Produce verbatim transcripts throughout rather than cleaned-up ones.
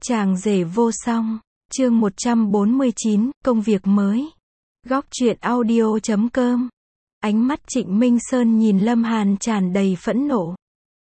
Chàng rể vô song, chương một trăm bốn mươi chín, công việc mới. Góc truyện audio chấm com. Ánh mắt Trịnh Minh Sơn nhìn Lâm Hàn tràn đầy phẫn nộ.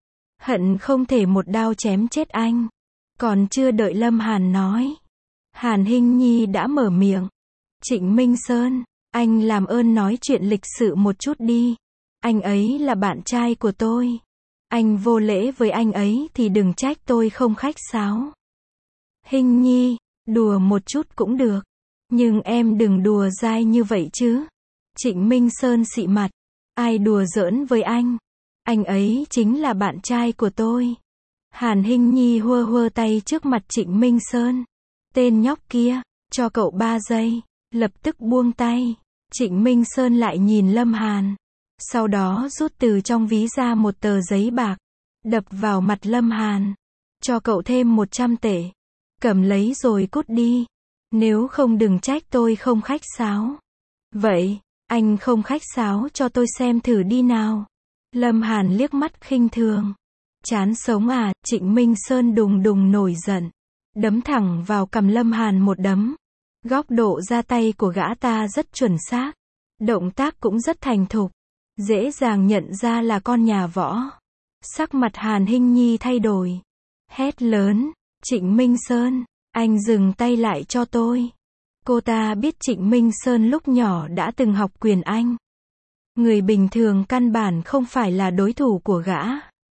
Hận không thể một đao chém chết anh. Còn chưa đợi Lâm Hàn nói, Hàn Hinh Nhi đã mở miệng. Trịnh Minh Sơn, anh làm ơn nói chuyện lịch sự một chút đi. Anh ấy là bạn trai của tôi. Anh vô lễ với anh ấy thì đừng trách tôi không khách sáo. Hinh Nhi, đùa một chút cũng được. Nhưng em đừng đùa dai như vậy chứ. Trịnh Minh Sơn xị mặt. Ai đùa giỡn với anh? Anh ấy chính là bạn trai của tôi. Hàn Hinh Nhi hơ hơ tay trước mặt Trịnh Minh Sơn. Tên nhóc kia, cho cậu ba giây. Lập tức buông tay. Trịnh Minh Sơn lại nhìn Lâm Hàn. Sau đó rút từ trong ví ra một tờ giấy bạc. Đập vào mặt Lâm Hàn. Cho cậu thêm một trăm tệ. Cầm lấy rồi cút đi. Nếu không đừng trách tôi không khách sáo. Vậy, anh không khách sáo cho tôi xem thử đi nào. Lâm Hàn liếc mắt khinh thường. Chán sống à, Trịnh Minh Sơn đùng đùng nổi giận. Đấm thẳng vào cằm Lâm Hàn một đấm. Góc độ ra tay của gã ta rất chuẩn xác. Động tác cũng rất thành thục. Dễ dàng nhận ra là con nhà võ. Sắc mặt Hàn Hinh Nhi thay đổi. Hét lớn. Trịnh Minh Sơn, anh dừng tay lại cho tôi. Cô ta biết Trịnh Minh Sơn lúc nhỏ đã từng học quyền Anh. Người bình thường căn bản không phải là đối thủ của gã.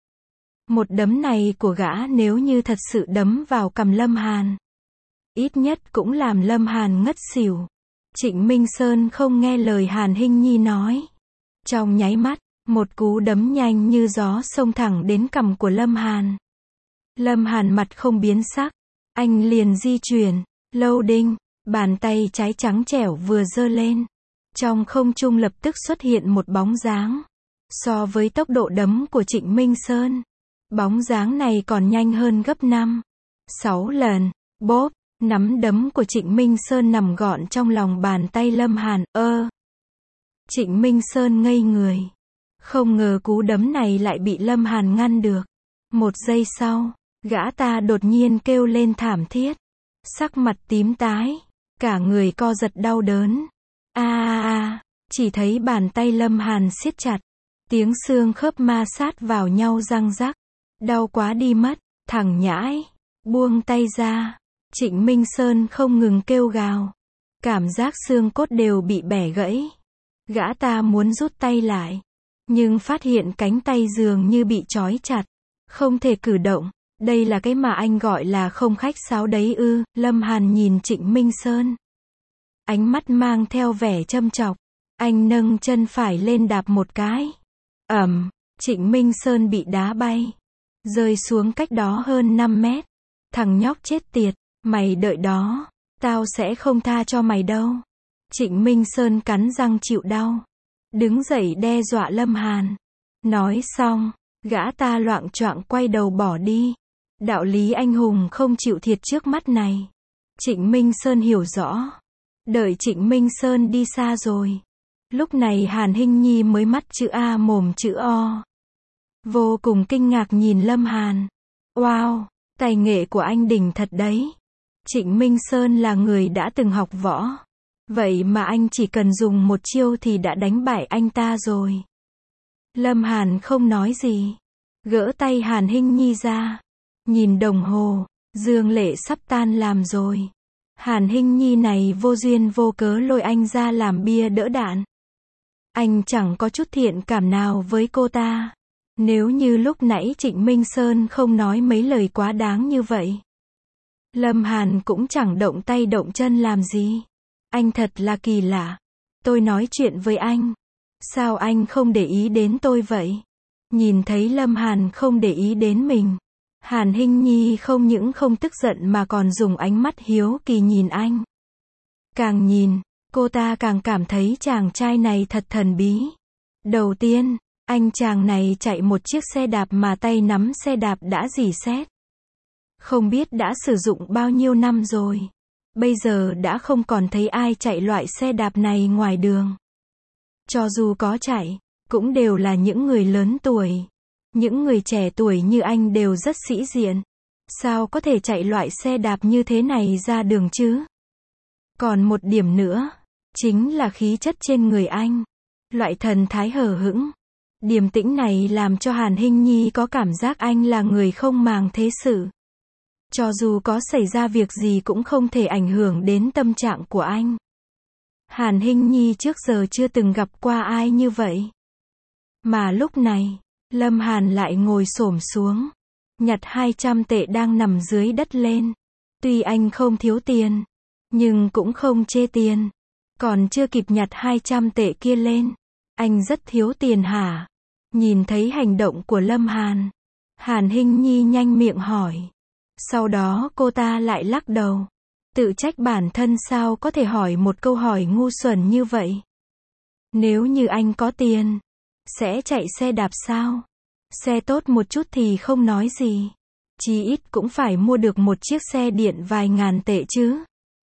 Một đấm này của gã nếu như thật sự đấm vào cằm Lâm Hàn, ít nhất cũng làm Lâm Hàn ngất xỉu. Trịnh Minh Sơn không nghe lời Hàn Hinh Nhi nói. Trong nháy mắt, một cú đấm nhanh như gió xông thẳng đến cằm của Lâm Hàn. Lâm Hàn mặt không biến sắc. Anh liền di chuyển. Lâu đinh. Bàn tay trái trắng trẻo vừa giơ lên. Trong không trung lập tức xuất hiện một bóng dáng. So với tốc độ đấm của Trịnh Minh Sơn, bóng dáng này còn nhanh hơn gấp năm, sáu lần. Bốp. Nắm đấm của Trịnh Minh Sơn nằm gọn trong lòng bàn tay Lâm Hàn. Ơ. Trịnh Minh Sơn ngây người. Không ngờ cú đấm này lại bị Lâm Hàn ngăn được. Một giây sau, gã ta đột nhiên kêu lên thảm thiết. Sắc mặt tím tái. Cả người co giật đau đớn. A a a. Chỉ thấy bàn tay Lâm Hàn siết chặt. Tiếng xương khớp ma sát vào nhau răng rắc. Đau quá đi mất. Thằng nhãi. Buông tay ra. Trịnh Minh Sơn không ngừng kêu gào. Cảm giác xương cốt đều bị bẻ gãy. Gã ta muốn rút tay lại. Nhưng phát hiện cánh tay dường như bị trói chặt. Không thể cử động. Đây là cái mà anh gọi là không khách sáo đấy ư? Lâm Hàn nhìn Trịnh Minh Sơn. Ánh mắt mang theo vẻ châm chọc. Anh nâng chân phải lên đạp một cái. Ầm, Trịnh Minh Sơn bị đá bay. Rơi xuống cách đó hơn năm mét. Thằng nhóc chết tiệt, mày đợi đó. Tao sẽ không tha cho mày đâu. Trịnh Minh Sơn cắn răng chịu đau. Đứng dậy đe dọa Lâm Hàn. Nói xong, gã ta loạng choạng quay đầu bỏ đi. Đạo lý anh hùng không chịu thiệt trước mắt này. Trịnh Minh Sơn hiểu rõ. Đợi Trịnh Minh Sơn đi xa rồi. Lúc này Hàn Hinh Nhi mới mắt chữ A mồm chữ O. Vô cùng kinh ngạc nhìn Lâm Hàn. Wow, tài nghệ của anh đỉnh thật đấy. Trịnh Minh Sơn là người đã từng học võ. Vậy mà anh chỉ cần dùng một chiêu thì đã đánh bại anh ta rồi. Lâm Hàn không nói gì. Gỡ tay Hàn Hinh Nhi ra. Nhìn đồng hồ, dương lệ sắp tan làm rồi. Hàn Hinh Nhi này vô duyên vô cớ lôi anh ra làm bia đỡ đạn. Anh chẳng có chút thiện cảm nào với cô ta. Nếu như lúc nãy Trịnh Minh Sơn không nói mấy lời quá đáng như vậy, Lâm Hàn cũng chẳng động tay động chân làm gì. Anh thật là kỳ lạ. Tôi nói chuyện với anh. Sao anh không để ý đến tôi vậy? Nhìn thấy Lâm Hàn không để ý đến mình, Hàn Hinh Nhi không những không tức giận mà còn dùng ánh mắt hiếu kỳ nhìn anh. Càng nhìn, cô ta càng cảm thấy chàng trai này thật thần bí. Đầu tiên, anh chàng này chạy một chiếc xe đạp mà tay nắm xe đạp đã rỉ sét. Không biết đã sử dụng bao nhiêu năm rồi. Bây giờ đã không còn thấy ai chạy loại xe đạp này ngoài đường. Cho dù có chạy, cũng đều là những người lớn tuổi. Những người trẻ tuổi như anh đều rất sĩ diện. Sao có thể chạy loại xe đạp như thế này ra đường chứ? Còn một điểm nữa, chính là khí chất trên người anh. Loại thần thái hờ hững, điềm tĩnh này làm cho Hàn Hinh Nhi có cảm giác anh là người không màng thế sự. Cho dù có xảy ra việc gì cũng không thể ảnh hưởng đến tâm trạng của anh. Hàn Hinh Nhi trước giờ chưa từng gặp qua ai như vậy. Mà lúc này, Lâm Hàn lại ngồi xổm xuống, nhặt hai trăm tệ đang nằm dưới đất lên. Tuy anh không thiếu tiền, nhưng cũng không chê tiền. Còn chưa kịp nhặt hai trăm tệ kia lên, anh rất thiếu tiền hả? Nhìn thấy hành động của Lâm Hàn, Hàn Hinh Nhi nhanh miệng hỏi. Sau đó cô ta lại lắc đầu, tự trách bản thân sao có thể hỏi một câu hỏi ngu xuẩn như vậy. Nếu như anh có tiền, sẽ chạy xe đạp sao? Xe tốt một chút thì không nói gì, chí ít cũng phải mua được một chiếc xe điện vài ngàn tệ chứ.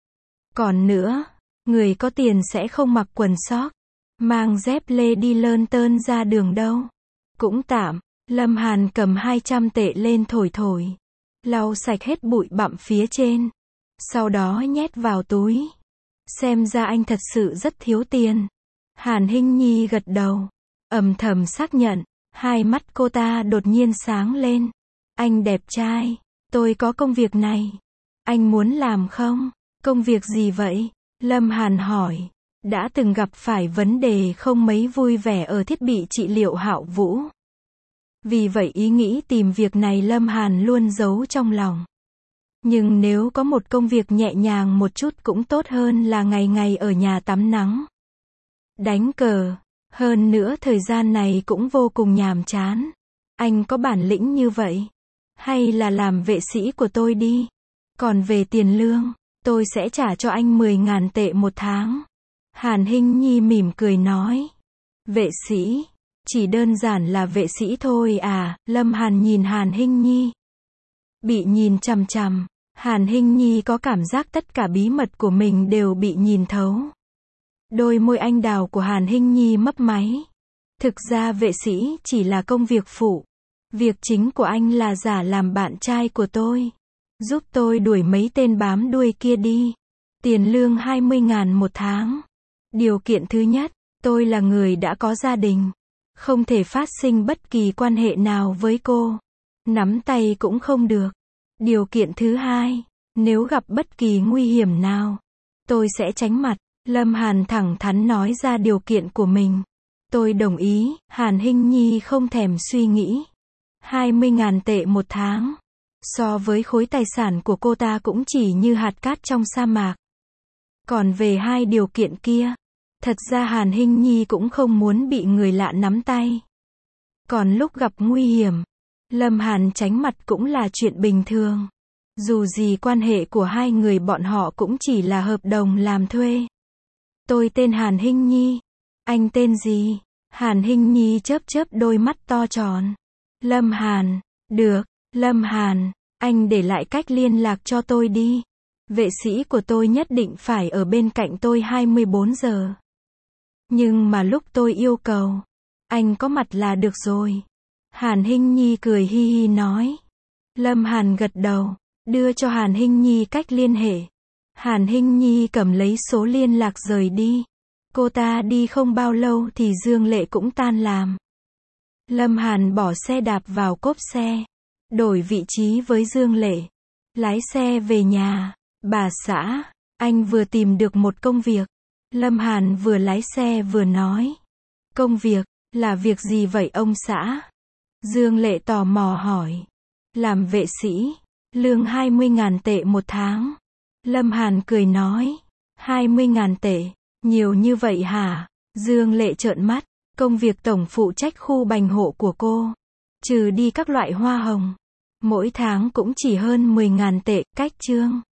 Còn nữa, người có tiền sẽ không mặc quần sóc, mang dép lê đi lơn tơn ra đường đâu. Cũng tạm, Lâm Hàn cầm hai trăm tệ lên thổi thổi, lau sạch hết bụi bặm phía trên, sau đó nhét vào túi. Xem ra anh thật sự rất thiếu tiền. Hàn Hinh Nhi gật đầu, âm thầm xác nhận, hai mắt cô ta đột nhiên sáng lên. Anh đẹp trai, tôi có công việc này. Anh muốn làm không? Công việc gì vậy? Lâm Hàn hỏi. Đã từng gặp phải vấn đề không mấy vui vẻ ở thiết bị trị liệu Hạo Vũ. Vì vậy ý nghĩ tìm việc này Lâm Hàn luôn giấu trong lòng. Nhưng nếu có một công việc nhẹ nhàng một chút cũng tốt hơn là ngày ngày ở nhà tắm nắng, đánh cờ. Hơn nữa thời gian này cũng vô cùng nhàm chán. Anh có bản lĩnh như vậy, hay là làm vệ sĩ của tôi đi. Còn về tiền lương, tôi sẽ trả cho anh mười ngàn tệ một tháng. Hàn Hinh Nhi mỉm cười nói. Vệ sĩ? Chỉ đơn giản là vệ sĩ thôi à? Lâm Hàn nhìn Hàn Hinh Nhi. Bị nhìn chằm chằm, Hàn Hinh Nhi có cảm giác tất cả bí mật của mình đều bị nhìn thấu. Đôi môi anh đào của Hàn Hinh Nhi mấp máy. Thực ra vệ sĩ chỉ là công việc phụ. Việc chính của anh là giả làm bạn trai của tôi. Giúp tôi đuổi mấy tên bám đuôi kia đi. Tiền lương hai mươi ngàn một tháng. Điều kiện thứ nhất, tôi là người đã có gia đình. Không thể phát sinh bất kỳ quan hệ nào với cô. Nắm tay cũng không được. Điều kiện thứ hai, nếu gặp bất kỳ nguy hiểm nào, tôi sẽ tránh mặt. Lâm Hàn thẳng thắn nói ra điều kiện của mình. Tôi đồng ý. Hàn Hinh Nhi không thèm suy nghĩ. hai mươi ngàn tệ một tháng. So với khối tài sản của cô ta cũng chỉ như hạt cát trong sa mạc. Còn về hai điều kiện kia, thật ra Hàn Hinh Nhi cũng không muốn bị người lạ nắm tay. Còn lúc gặp nguy hiểm, Lâm Hàn tránh mặt cũng là chuyện bình thường. Dù gì quan hệ của hai người bọn họ cũng chỉ là hợp đồng làm thuê. Tôi tên Hàn Hinh Nhi. Anh tên gì? Hàn Hinh Nhi chớp chớp đôi mắt to tròn. Lâm Hàn. Được, Lâm Hàn, anh để lại cách liên lạc cho tôi đi. Vệ sĩ của tôi nhất định phải ở bên cạnh tôi hai mươi bốn giờ. Nhưng mà lúc tôi yêu cầu, anh có mặt là được rồi. Hàn Hinh Nhi cười hi hi nói. Lâm Hàn gật đầu, đưa cho Hàn Hinh Nhi cách liên hệ. Hàn Hinh Nhi cầm lấy số liên lạc rời đi. Cô ta đi không bao lâu thì Dương Lệ cũng tan làm. Lâm Hàn bỏ xe đạp vào cốp xe, đổi vị trí với Dương Lệ, lái xe về nhà. Bà xã, anh vừa tìm được một công việc. Lâm Hàn vừa lái xe vừa nói. Công việc, là việc gì vậy ông xã? Dương Lệ tò mò hỏi. Làm vệ sĩ, lương hai mươi ngàn tệ một tháng. Lâm Hàn cười nói. hai mươi ngàn tệ, nhiều như vậy hả? Dương Lệ trợn mắt. Công việc tổng phụ trách khu bành hộ của cô, trừ đi các loại hoa hồng, mỗi tháng cũng chỉ hơn mười ngàn tệ. Cách chương